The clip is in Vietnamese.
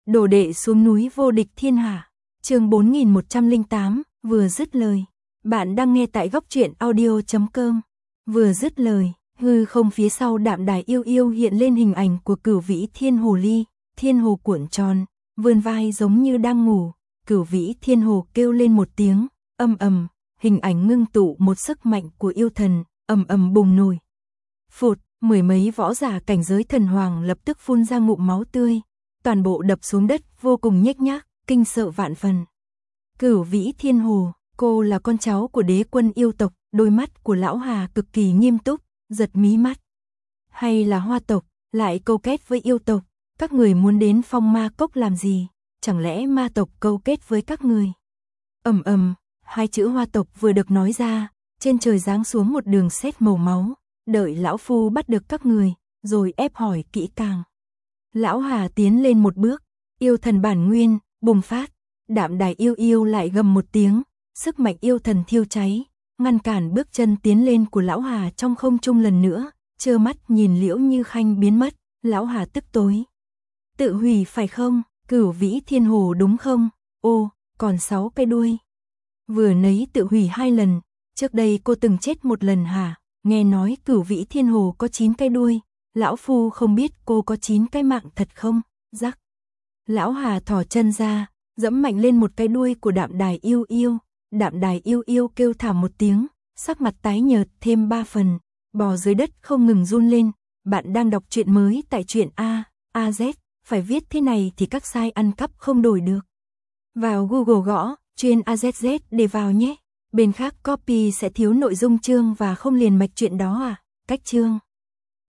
Đồ đệ xuống núi vô địch thiên hạ. Chương 4108, vừa dứt lời. Bạn đang nghe tại góc truyện audio.com. Vừa dứt lời, hư không phía sau Đạm Đài yêu yêu hiện lên hình ảnh của Cửu Vĩ Thiên Hồ Ly, thiên hồ cuộn tròn, vươn vai giống như đang ngủ. Cửu Vĩ Thiên Hồ kêu lên một tiếng, ầm ầm, hình ảnh ngưng tụ một sức mạnh của yêu thần, ầm ầm bùng nổi. Phụt, mười mấy võ giả cảnh giới thần hoàng lập tức phun ra ngụm máu tươi, toàn bộ đập xuống đất vô cùng nhếch nhác, kinh sợ vạn phần. Cửu Vĩ Thiên Hồ, cô là con cháu của đế quân yêu tộc, đôi mắt của lão Hà cực kỳ nghiêm túc, giật mí mắt. Hay là Hoa tộc, lại câu kết với yêu tộc, các người muốn đến Phong Ma Cốc làm gì? Chẳng lẽ ma tộc câu kết với các người? Ầm ầm, hai chữ Hoa tộc vừa được nói ra, trên trời giáng xuống một đường sét màu máu, đợi lão phu bắt được các người, rồi ép hỏi kỹ càng. Lão Hà tiến lên một bước, yêu thần bản nguyên bùng phát, Đạm Đài yêu yêu lại gầm một tiếng, sức mạnh yêu thần thiêu cháy, ngăn cản bước chân tiến lên của lão Hà trong không trung lần nữa, trơ mắt nhìn Liễu Như Khanh biến mất. Lão Hà tức tối. Tự hủy phải không? Cửu Vĩ Thiên Hồ đúng không? Ô, còn 6 cái đuôi. Vừa nấy tự hủy 2 lần, trước đây cô từng chết 1 lần hả? Nghe nói Cửu Vĩ Thiên Hồ có 9 cái đuôi, lão phu không biết cô có 9 cái mạng thật không? Rắc. Lão Hà thò chân ra, giẫm mạnh lên một cái đuôi của Đạm Đài yêu yêu. Đạm Đài yêu yêu kêu thảm một tiếng, sắc mặt tái nhợt thêm 3 phần, bò dưới đất không ngừng run lên. Bạn đang đọc truyện mới tại truyện AZ, phải viết thế này thì các site ăn cắp không đổi được. Vào Google gõ truyện AZZ để vào nhé. Bên khác copy sẽ thiếu nội dung chương và không liền mạch truyện đó à? Cách chương